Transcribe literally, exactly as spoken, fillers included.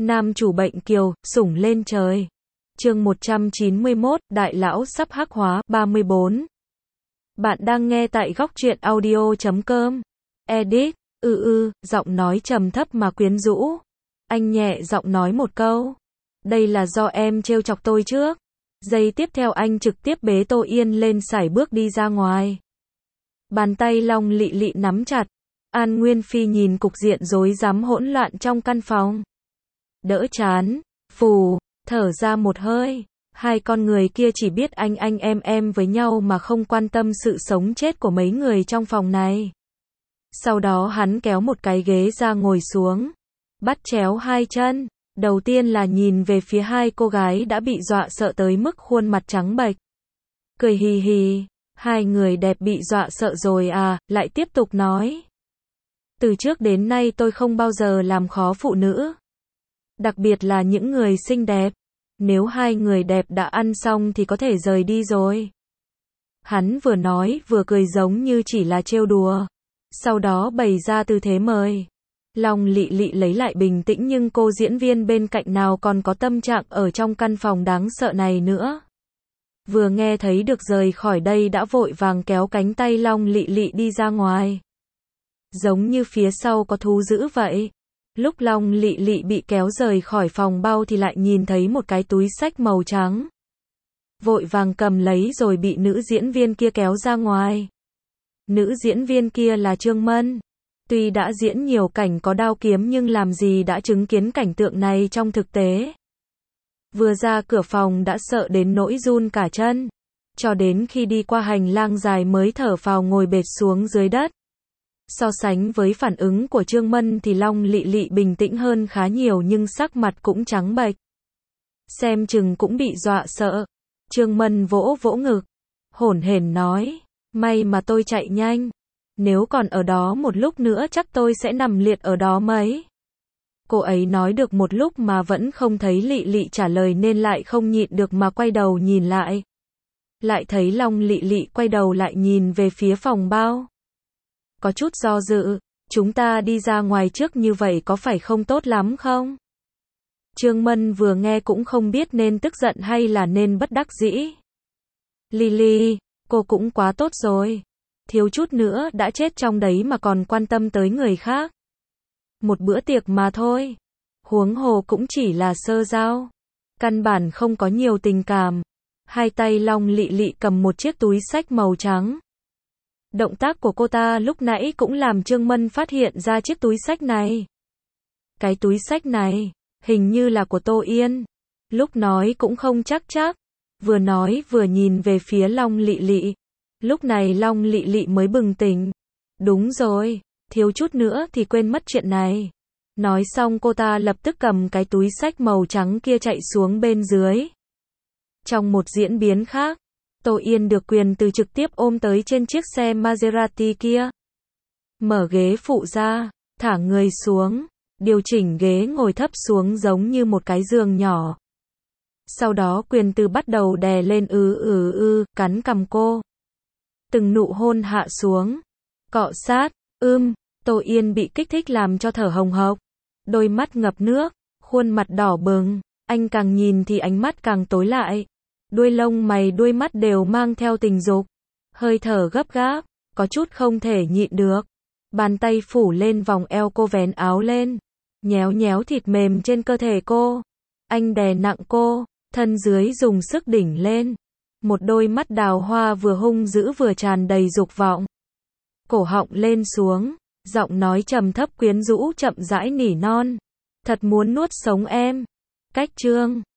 Nam chủ bệnh kiều, sủng lên trời. Chương một trăm chín mươi mốt, đại lão sắp hắc hóa, ba mươi bốn. Bạn đang nghe tại góc truyện audio chấm com. Edit, ư ư, giọng nói trầm thấp mà quyến rũ. Anh nhẹ giọng nói một câu. Đây là do em trêu chọc tôi trước. Giây tiếp theo anh trực tiếp bế Tô Yên lên sải bước đi ra ngoài. Bàn tay Long Lị Lị nắm chặt. An Nguyên Phi nhìn cục diện rối rắm hỗn loạn trong căn phòng. Đỡ chán, phù, thở ra một hơi. Hai con người kia chỉ biết anh anh em em với nhau mà không quan tâm sự sống chết của mấy người trong phòng này. Sau đó hắn kéo một cái ghế ra ngồi xuống. Bắt chéo hai chân. Đầu tiên là nhìn về phía hai cô gái đã bị dọa sợ tới mức khuôn mặt trắng bệch. Cười hì hì. Hai người đẹp bị dọa sợ rồi à, lại tiếp tục nói. Từ trước đến nay tôi không bao giờ làm khó phụ nữ. Đặc biệt là những người xinh đẹp. Nếu hai người đẹp đã ăn xong thì có thể rời đi rồi. Hắn vừa nói vừa cười giống như chỉ là trêu đùa. Sau đó bày ra tư thế mời. Long Lị Lị lấy lại bình tĩnh nhưng cô diễn viên bên cạnh nào còn có tâm trạng ở trong căn phòng đáng sợ này nữa. Vừa nghe thấy được rời khỏi đây đã vội vàng kéo cánh tay Long Lị Lị đi ra ngoài. Giống như phía sau có thú dữ vậy. Lúc Long Lị Lị bị kéo rời khỏi phòng bao thì lại nhìn thấy một cái túi xách màu trắng. Vội vàng cầm lấy rồi bị nữ diễn viên kia kéo ra ngoài. Nữ diễn viên kia là Trương Mân. Tuy đã diễn nhiều cảnh có đao kiếm nhưng làm gì đã chứng kiến cảnh tượng này trong thực tế. Vừa ra cửa phòng đã sợ đến nỗi run cả chân. Cho đến khi đi qua hành lang dài mới thở phào ngồi bệt xuống dưới đất. So sánh với phản ứng của Trương Mân thì Long Lị Lị bình tĩnh hơn khá nhiều nhưng sắc mặt cũng trắng bệch. Xem chừng cũng bị dọa sợ. Trương Mân vỗ vỗ ngực. Hổn hển nói. May mà tôi chạy nhanh. Nếu còn ở đó một lúc nữa chắc tôi sẽ nằm liệt ở đó mấy. Cô ấy nói được một lúc mà vẫn không thấy Lị Lị trả lời nên lại không nhịn được mà quay đầu nhìn lại. Lại thấy Long Lị Lị quay đầu lại nhìn về phía phòng bao. Có chút do dự, chúng ta đi ra ngoài trước như vậy có phải không tốt lắm không? Trương Mân vừa nghe cũng không biết nên tức giận hay là nên bất đắc dĩ. Lị Lị, cô cũng quá tốt rồi. Thiếu chút nữa đã chết trong đấy mà còn quan tâm tới người khác. Một bữa tiệc mà thôi. Huống hồ cũng chỉ là sơ giao. Căn bản không có nhiều tình cảm. Hai tay Long Lị Lị cầm một chiếc túi xách màu trắng. Động tác của cô ta lúc nãy cũng làm Trương Mân phát hiện ra chiếc túi xách này. Cái túi xách này, hình như là của Tô Yên. Lúc nói cũng không chắc chắc. Vừa nói vừa nhìn về phía Long Lị Lị. Lúc này Long Lị Lị mới bừng tỉnh. Đúng rồi, thiếu chút nữa thì quên mất chuyện này. Nói xong cô ta lập tức cầm cái túi xách màu trắng kia chạy xuống bên dưới. Trong một diễn biến khác, Tô Yên được quyền từ trực tiếp ôm tới trên chiếc xe Maserati kia. Mở ghế phụ ra, thả người xuống, điều chỉnh ghế ngồi thấp xuống giống như một cái giường nhỏ. Sau đó quyền từ bắt đầu đè lên ư ư ư, cắn cằm cô. Từng nụ hôn hạ xuống, cọ sát, ưm, Tô Yên bị kích thích làm cho thở hồng hộc. Đôi mắt ngập nước, khuôn mặt đỏ bừng, anh càng nhìn thì ánh mắt càng tối lại. Đuôi lông mày đuôi mắt đều mang theo tình dục. Hơi thở gấp gáp, có chút không thể nhịn được. Bàn tay phủ lên vòng eo cô vén áo lên. Nhéo nhéo thịt mềm trên cơ thể cô. Anh đè nặng cô, thân dưới dùng sức đỉnh lên. Một đôi mắt đào hoa vừa hung dữ vừa tràn đầy dục vọng. Cổ họng lên xuống, giọng nói trầm thấp quyến rũ chậm rãi nỉ non. Thật muốn nuốt sống em. Cách chương